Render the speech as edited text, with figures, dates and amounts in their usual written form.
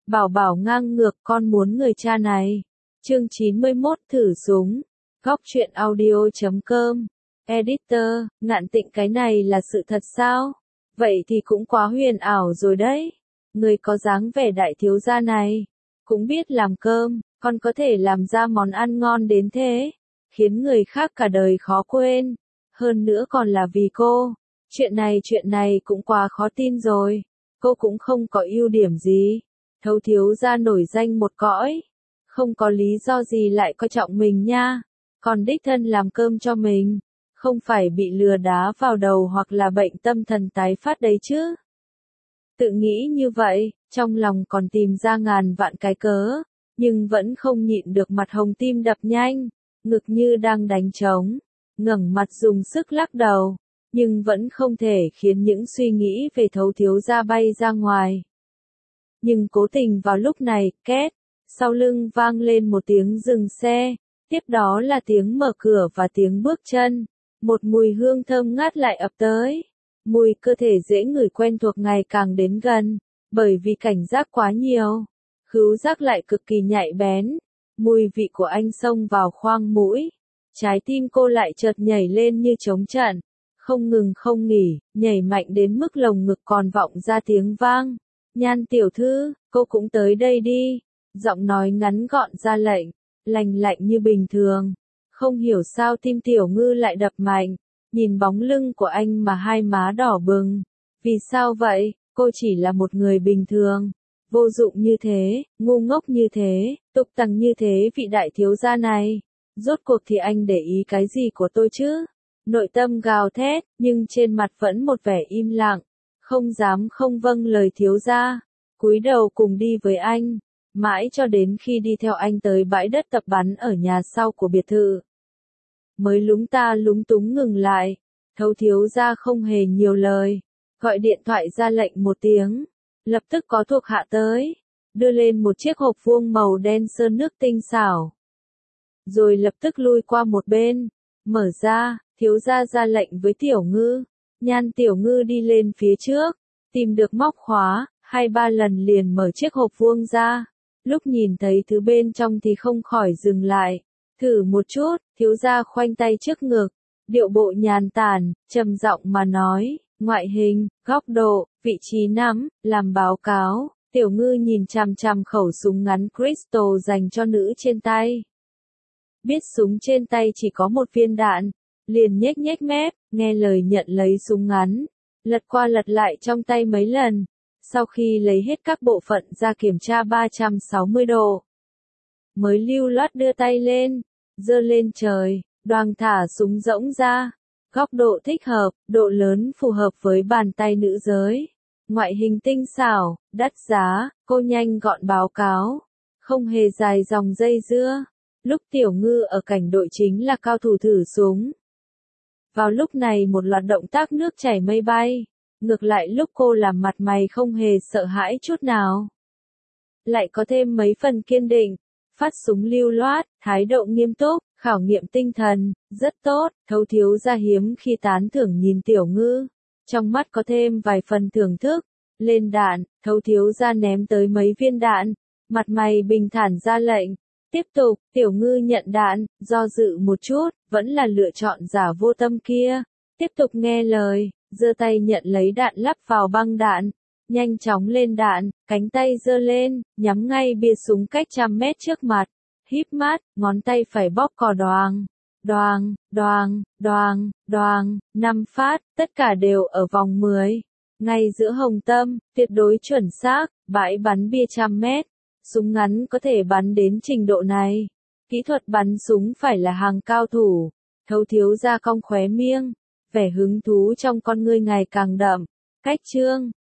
Bảo bảo ngang ngược con muốn người cha này. Chương 91 thử súng. Góc truyện audio.com. Editor, Ngạn Tịnh cái này là sự thật sao? Vậy thì cũng quá huyền ảo rồi đấy. Người có dáng vẻ đại thiếu gia này, cũng biết làm cơm, còn có thể làm ra món ăn ngon đến thế, khiến người khác cả đời khó quên. Hơn nữa còn là vì cô. Chuyện này cũng quá khó tin rồi. Cô cũng không có ưu điểm gì. Thấu thiếu gia nổi danh một cõi. Không có lý do gì lại coi trọng mình nha. Còn đích thân làm cơm cho mình. Không phải bị lừa đá vào đầu hoặc là bệnh tâm thần tái phát đấy chứ. Tự nghĩ như vậy, trong lòng còn tìm ra ngàn vạn cái cớ. Nhưng vẫn không nhịn được mặt hồng tim đập nhanh. Ngực như đang đánh trống. Ngẩng mặt dùng sức lắc đầu. Nhưng vẫn không thể khiến những suy nghĩ về thấu thiếu gia bay ra ngoài. Nhưng cố tình vào lúc này, két, sau lưng vang lên một tiếng dừng xe, tiếp đó là tiếng mở cửa và tiếng bước chân. Một mùi hương thơm ngát lại ập tới. Mùi cơ thể dễ ngửi quen thuộc ngày càng đến gần, bởi vì cảnh giác quá nhiều. Khứu giác lại cực kỳ nhạy bén. Mùi vị của anh xông vào khoang mũi. Trái tim cô lại chợt nhảy lên như trống trận. Không ngừng không nghỉ, nhảy mạnh đến mức lồng ngực còn vọng ra tiếng vang. Nhan tiểu thư, cô cũng tới đây đi. Giọng nói ngắn gọn ra lệnh, lành lạnh như bình thường. Không hiểu sao tim tiểu ngư lại đập mạnh. Nhìn bóng lưng của anh mà hai má đỏ bừng. Vì sao vậy, cô chỉ là một người bình thường. Vô dụng như thế, ngu ngốc như thế, tục tằng như thế vị đại thiếu gia này. Rốt cuộc thì anh để ý cái gì của tôi chứ? Nội tâm gào thét, nhưng trên mặt vẫn một vẻ im lặng. Không dám không vâng lời thiếu gia. Cúi đầu cùng đi với anh. Mãi cho đến khi đi theo anh tới bãi đất tập bắn ở nhà sau của biệt thự. Mới lúng túng ngừng lại. Thấu thiếu gia không hề nhiều lời. Gọi điện thoại ra lệnh một tiếng. Lập tức có thuộc hạ tới. Đưa lên một chiếc hộp vuông màu đen sơn nước tinh xảo. Rồi lập tức lui qua một bên. Mở ra, thiếu gia ra lệnh với tiểu ngư. Nhan tiểu ngư đi lên phía trước. Tìm được móc khóa, 2-3 lần liền mở chiếc hộp vuông ra. Lúc nhìn thấy thứ bên trong thì không khỏi dừng lại. Thử một chút, thiếu gia khoanh tay trước ngực. Điệu bộ nhàn tản, trầm giọng mà nói. Ngoại hình, góc độ, vị trí nắm, làm báo cáo. Tiểu ngư nhìn chằm chằm khẩu súng ngắn Crystal dành cho nữ trên tay. Biết súng trên tay chỉ có một viên đạn. Liền nhếch nhếch mép, nghe lời nhận lấy súng ngắn. Lật qua lật lại trong tay mấy lần. Sau khi lấy hết các bộ phận ra kiểm tra 360 độ. Mới lưu loát đưa tay lên. Giơ lên trời, đoàng thả súng rỗng ra. Góc độ thích hợp, độ lớn phù hợp với bàn tay nữ giới. Ngoại hình tinh xảo, đắt giá, cô nhanh gọn báo cáo. Không hề dài dòng dây dưa. Lúc tiểu ngư ở cảnh đội chính là cao thủ thử súng. Vào lúc này một loạt động tác nước chảy mây bay. Ngược lại lúc cô làm mặt mày không hề sợ hãi chút nào. Lại có thêm mấy phần kiên định. Phát súng lưu loát, thái độ nghiêm túc, khảo nghiệm tinh thần, rất tốt. Thấu thiếu gia hiếm khi tán thưởng nhìn tiểu ngư. Trong mắt có thêm vài phần thưởng thức. Lên đạn, thấu thiếu gia ném tới mấy viên đạn. Mặt mày bình thản ra lệnh. Tiếp tục, tiểu ngư nhận đạn, do dự một chút, vẫn là lựa chọn giả vô tâm kia. Tiếp tục nghe lời, giơ tay nhận lấy đạn lắp vào băng đạn. Nhanh chóng lên đạn, cánh tay giơ lên, nhắm ngay bia súng cách 100 mét trước mặt. Híp mắt, ngón tay phải bóp cò đoàng. Đoàng, đoàng, đoàng, đoàng, 5 phát, tất cả đều ở vòng 10. Ngay giữa hồng tâm, tuyệt đối chuẩn xác, bãi bắn bia 100 mét. Súng ngắn có thể bắn đến trình độ này. Kỹ thuật bắn súng phải là hàng cao thủ. Thấu thiếu gia cong khóe miệng. Vẻ hứng thú trong con ngươi ngày càng đậm. Cách chương.